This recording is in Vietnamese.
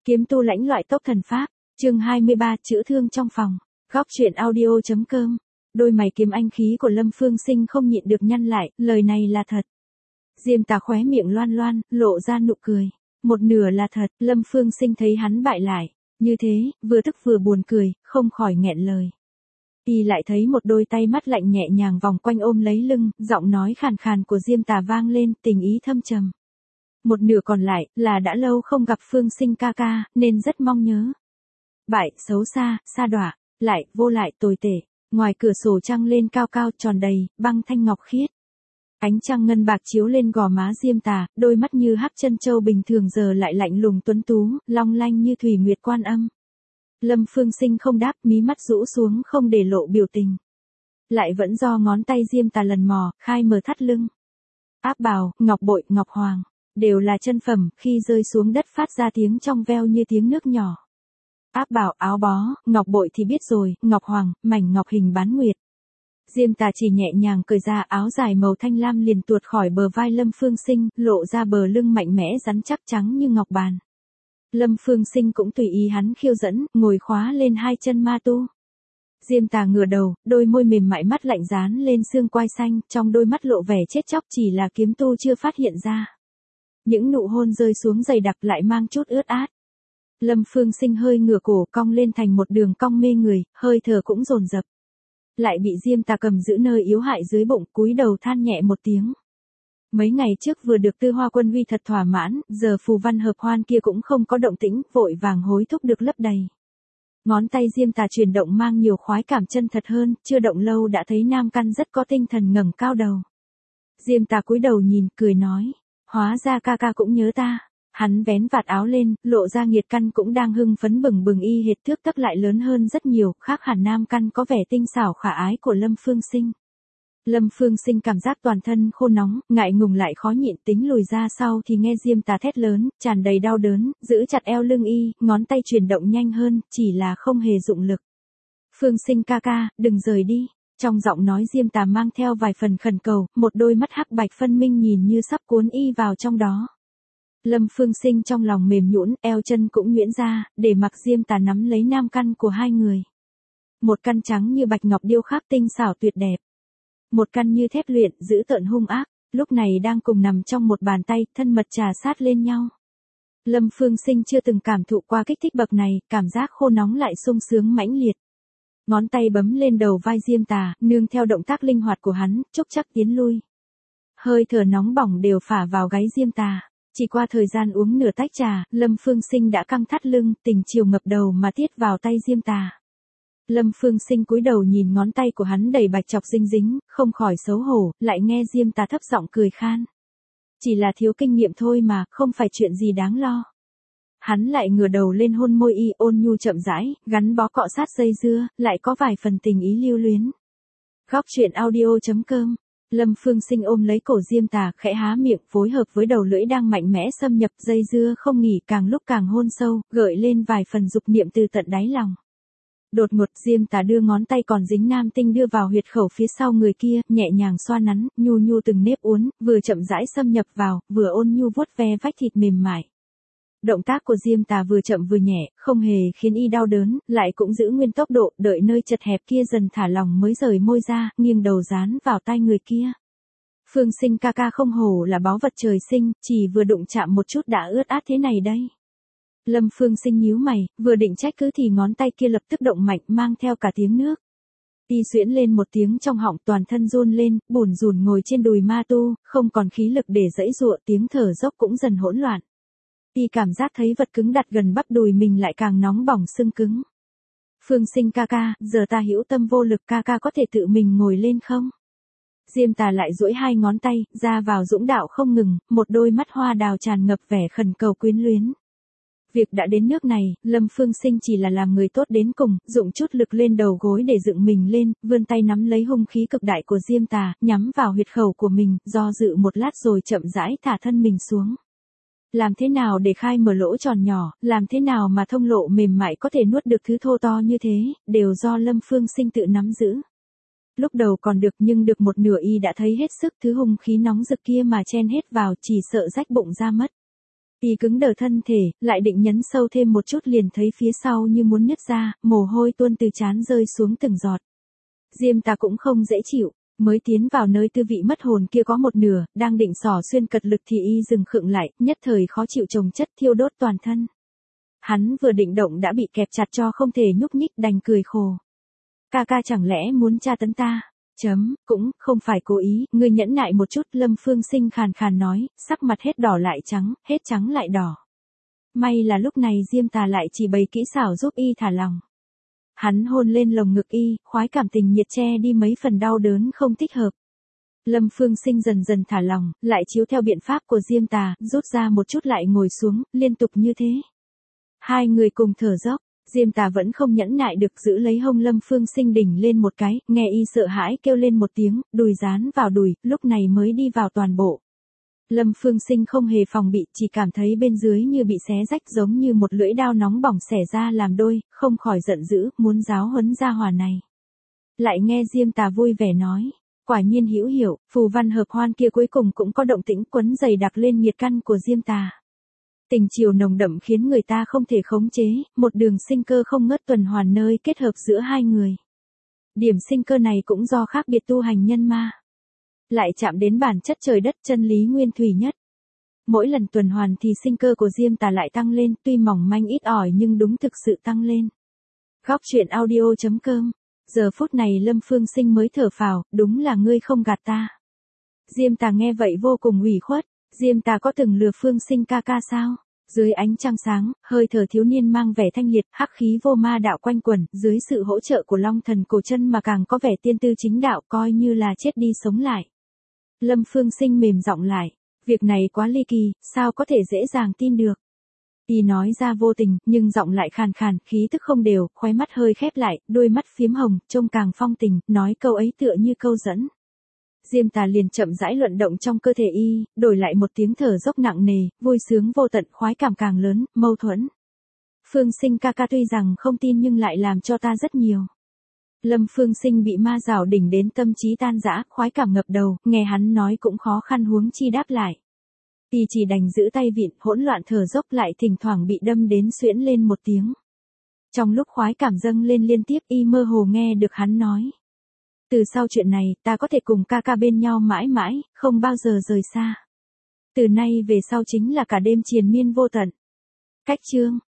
Kiếm tu lãnh loại tốc thần pháp, chương 23 chữa thương trong phòng, góc truyện audio.com. Đôi mày kiếm anh khí của Lâm Phương Sinh không nhịn được nhăn lại, lời này là thật. Diêm Tà khóe miệng loan loan, lộ ra nụ cười. Một nửa là thật, Lâm Phương Sinh thấy hắn bại lại. Như thế, vừa tức vừa buồn cười, không khỏi nghẹn lời. Y lại thấy một đôi tay mắt lạnh nhẹ nhàng vòng quanh ôm lấy lưng, giọng nói khàn khàn của Diêm Tà vang lên, tình ý thâm trầm. Một nửa còn lại, là đã lâu không gặp Phương Sinh ca ca, nên rất mong nhớ. Bại, xấu xa, sa đọa, lại, vô lại, tồi tệ. Ngoài cửa sổ trăng lên cao cao tròn đầy, băng thanh ngọc khiết. Ánh trăng ngân bạc chiếu lên gò má Diêm Tà, đôi mắt như hắc chân châu bình thường giờ lại lạnh lùng tuấn tú, long lanh như thủy nguyệt quan âm. Lâm Phương Sinh không đáp, mí mắt rũ xuống không để lộ biểu tình. Lại vẫn do ngón tay Diêm Tà lần mò, khai mở thắt lưng. Áp bào, ngọc bội, ngọc hoàng, đều là chân phẩm, khi rơi xuống đất phát ra tiếng trong veo như tiếng nước nhỏ. Áp bào, áo bó, ngọc bội thì biết rồi, ngọc hoàng, mảnh ngọc hình bán nguyệt. Diêm Tà chỉ nhẹ nhàng cởi ra áo dài màu thanh lam liền tuột khỏi bờ vai Lâm Phương Sinh, lộ ra bờ lưng mạnh mẽ rắn chắc trắng như ngọc bàn. Lâm Phương Sinh cũng tùy ý hắn khiêu dẫn, ngồi khóa lên hai chân ma tu. Diêm Tà ngửa đầu, đôi môi mềm mại mắt lạnh dán lên xương quai xanh, trong đôi mắt lộ vẻ chết chóc chỉ là kiếm tu chưa phát hiện ra. Những nụ hôn rơi xuống dày đặc lại mang chút ướt át. Lâm Phương Sinh hơi ngửa cổ cong lên thành một đường cong mê người, hơi thở cũng dồn dập. Lại bị Diêm Tà cầm giữ nơi yếu hại dưới bụng, cúi đầu than nhẹ một tiếng. Mấy ngày trước vừa được Tư Hoa Quân Huy thật thỏa mãn, giờ phù văn hợp hoan kia cũng không có động tĩnh, vội vàng hối thúc được lấp đầy. Ngón tay Diêm Tà chuyển động mang nhiều khoái cảm chân thật hơn, chưa động lâu đã thấy nam căn rất có tinh thần ngẩng cao đầu. Diêm Tà cúi đầu nhìn, cười nói, hóa ra ca ca cũng nhớ ta. Hắn vén vạt áo lên, lộ ra nghiệt căn cũng đang hưng phấn bừng bừng y hệt thước tấc lại lớn hơn rất nhiều, khác hẳn nam căn có vẻ tinh xảo khả ái của Lâm Phương Sinh. Lâm Phương Sinh cảm giác toàn thân khô nóng, ngại ngùng lại khó nhịn tính lùi ra sau thì nghe Diêm Tà thét lớn, tràn đầy đau đớn, giữ chặt eo lưng y, ngón tay chuyển động nhanh hơn, chỉ là không hề dụng lực. Phương Sinh ca ca, đừng rời đi. Trong giọng nói Diêm Tà mang theo vài phần khẩn cầu, một đôi mắt hắc bạch phân minh nhìn như sắp cuốn y vào trong đó. Lâm Phương Sinh trong lòng mềm nhũn, eo chân cũng nhuyễn ra, để mặc Diêm Tà nắm lấy nam căn của hai người. Một căn trắng như bạch ngọc điêu khắc tinh xảo tuyệt đẹp. Một căn như thép luyện, dữ tợn hung ác, lúc này đang cùng nằm trong một bàn tay, thân mật trà sát lên nhau. Lâm Phương Sinh chưa từng cảm thụ qua kích thích bậc này, cảm giác khô nóng lại sung sướng mãnh liệt. Ngón tay bấm lên đầu vai Diêm Tà, nương theo động tác linh hoạt của hắn, chúc chắc tiến lui. Hơi thở nóng bỏng đều phả vào gáy Diêm Tà. Chỉ qua thời gian uống nửa tách trà, Lâm Phương Sinh đã căng thắt lưng, tình chiều ngập đầu mà tiết vào tay Diêm Tà. Lâm Phương Sinh cúi đầu nhìn ngón tay của hắn đầy bạch chọc dính dính, không khỏi xấu hổ, lại nghe Diêm Tà thấp giọng cười khan. Chỉ là thiếu kinh nghiệm thôi mà, không phải chuyện gì đáng lo. Hắn lại ngửa đầu lên hôn môi y, ôn nhu chậm rãi, gắn bó cọ sát dây dưa, lại có vài phần tình ý lưu luyến. Góc truyện audio.com. Lâm Phương Sinh ôm lấy cổ Diêm Tà, khẽ há miệng, phối hợp với đầu lưỡi đang mạnh mẽ xâm nhập, dây dưa không nghỉ, càng lúc càng hôn sâu, gợi lên vài phần dục niệm từ tận đáy lòng. Đột ngột Diêm Tà đưa ngón tay còn dính nam tinh đưa vào huyệt khẩu phía sau người kia, nhẹ nhàng xoa nắn, nhu nhu từng nếp uốn, vừa chậm rãi xâm nhập vào, vừa ôn nhu vuốt ve vách thịt mềm mại. Động tác của Diêm Tà vừa chậm vừa nhẹ, không hề khiến y đau đớn, lại cũng giữ nguyên tốc độ, đợi nơi chật hẹp kia dần thả lỏng mới rời môi ra, nghiêng đầu dán vào tai người kia. Phương Sinh ca ca không hổ là báu vật trời sinh, chỉ vừa đụng chạm một chút đã ướt át thế này đây. Lâm Phương Sinh nhíu mày, vừa định trách cứ thì ngón tay kia lập tức động mạnh, mang theo cả tiếng nước. Y xuyễn lên một tiếng trong họng, toàn thân run lên, bủn rủn ngồi trên đùi ma tu, không còn khí lực để giãy giụa, tiếng thở dốc cũng dần hỗn loạn. Y cảm giác thấy vật cứng đặt gần bắp đùi mình lại càng nóng bỏng sưng cứng. Phương Sinh ca ca, giờ ta hữu tâm vô lực, ca ca có thể tự mình ngồi lên không? Diêm Tà lại duỗi hai ngón tay, ra vào dũng đạo không ngừng, một đôi mắt hoa đào tràn ngập vẻ khẩn cầu quyến luyến. Việc đã đến nước này, Lâm Phương Sinh chỉ là làm người tốt đến cùng, dụng chút lực lên đầu gối để dựng mình lên, vươn tay nắm lấy hung khí cực đại của Diêm Tà, nhắm vào huyệt khẩu của mình, do dự một lát rồi chậm rãi thả thân mình xuống. Làm thế nào để khai mở lỗ tròn nhỏ, làm thế nào mà thông lộ mềm mại có thể nuốt được thứ thô to như thế, đều do Lâm Phương Sinh tự nắm giữ. Lúc đầu còn được nhưng được một nửa y đã thấy hết sức, thứ hung khí nóng rực kia mà chen hết vào chỉ sợ rách bụng ra mất. Y cứng đờ thân thể, lại định nhấn sâu thêm một chút liền thấy phía sau như muốn nứt ra, mồ hôi tuôn từ trán rơi xuống từng giọt. Diêm Tà cũng không dễ chịu, mới tiến vào nơi tư vị mất hồn kia có một nửa, đang định xỏ xuyên cật lực thì y dừng khựng lại, nhất thời khó chịu chồng chất thiêu đốt toàn thân. Hắn vừa định động đã bị kẹp chặt cho không thể nhúc nhích, đành cười khổ. Ca ca chẳng lẽ muốn tra tấn ta? Cũng không phải cố ý, ngươi nhẫn nại một chút, Lâm Phương Sinh khàn khàn nói, sắc mặt hết đỏ lại trắng, hết trắng lại đỏ. May là lúc này Diêm Tà lại chỉ bày kỹ xảo giúp y thả lòng. Hắn hôn lên lồng ngực y, khoái cảm tình nhiệt che đi mấy phần đau đớn không thích hợp. Lâm Phương Sinh dần dần thả lòng, lại chiếu theo biện pháp của Diêm Tà, rút ra một chút lại ngồi xuống, liên tục như thế. Hai người cùng thở dốc, Diêm Tà vẫn không nhẫn nại được giữ lấy hông Lâm Phương Sinh đỉnh lên một cái, nghe y sợ hãi kêu lên một tiếng, đùi dán vào đùi, lúc này mới đi vào toàn bộ. Lâm Phương Sinh không hề phòng bị, chỉ cảm thấy bên dưới như bị xé rách giống như một lưỡi dao nóng bỏng xẻ ra làm đôi, không khỏi giận dữ, muốn giáo huấn gia hỏa này. Lại nghe Diêm Tà vui vẻ nói, quả nhiên hữu hiệu, phù văn hợp hoan kia cuối cùng cũng có động tĩnh quấn dày đặc lên nhiệt căn của Diêm Tà. Tình chiều nồng đậm khiến người ta không thể khống chế, một đường sinh cơ không ngớt tuần hoàn nơi kết hợp giữa hai người. Điểm sinh cơ này cũng do khác biệt tu hành nhân ma. Lại chạm đến bản chất trời đất chân lý nguyên thủy nhất. Mỗi lần tuần hoàn thì sinh cơ của Diêm Tà lại tăng lên, tuy mỏng manh ít ỏi nhưng đúng thực sự tăng lên. Góc truyện audio.com. Giờ phút này Lâm Phương Sinh mới thở phào, đúng là ngươi không gạt ta. Diêm Tà nghe vậy vô cùng ủy khuất. Diêm Tà có từng lừa Phương Sinh ca ca sao? Dưới ánh trăng sáng, hơi thở thiếu niên mang vẻ thanh liệt, hắc khí vô ma đạo quanh quẩn, dưới sự hỗ trợ của Long Thần cổ chân mà càng có vẻ tiên tư chính đạo, coi như là chết đi sống lại. Lâm Phương Sinh mềm giọng lại, việc này quá ly kỳ, sao có thể dễ dàng tin được. Y nói ra vô tình, nhưng giọng lại khàn khàn, khí tức không đều, khóe mắt hơi khép lại, đôi mắt phiếm hồng, trông càng phong tình, nói câu ấy tựa như câu dẫn. Diêm Tà liền chậm rãi luận động trong cơ thể y, đổi lại một tiếng thở dốc nặng nề, vui sướng vô tận, khoái cảm càng lớn, mâu thuẫn. Phương Sinh ca ca tuy rằng không tin nhưng lại làm cho ta rất nhiều. Lâm Phương Sinh bị ma rào đỉnh đến tâm trí tan rã, khoái cảm ngập đầu, nghe hắn nói cũng khó khăn huống chi đáp lại. Y chỉ đành giữ tay vịn, hỗn loạn thở dốc lại thỉnh thoảng bị đâm đến xuyễn lên một tiếng. Trong lúc khoái cảm dâng lên liên tiếp y mơ hồ nghe được hắn nói. Từ sau chuyện này, ta có thể cùng ca ca bên nhau mãi mãi, không bao giờ rời xa. Từ nay về sau chính là cả đêm triền miên vô tận. Cách chương.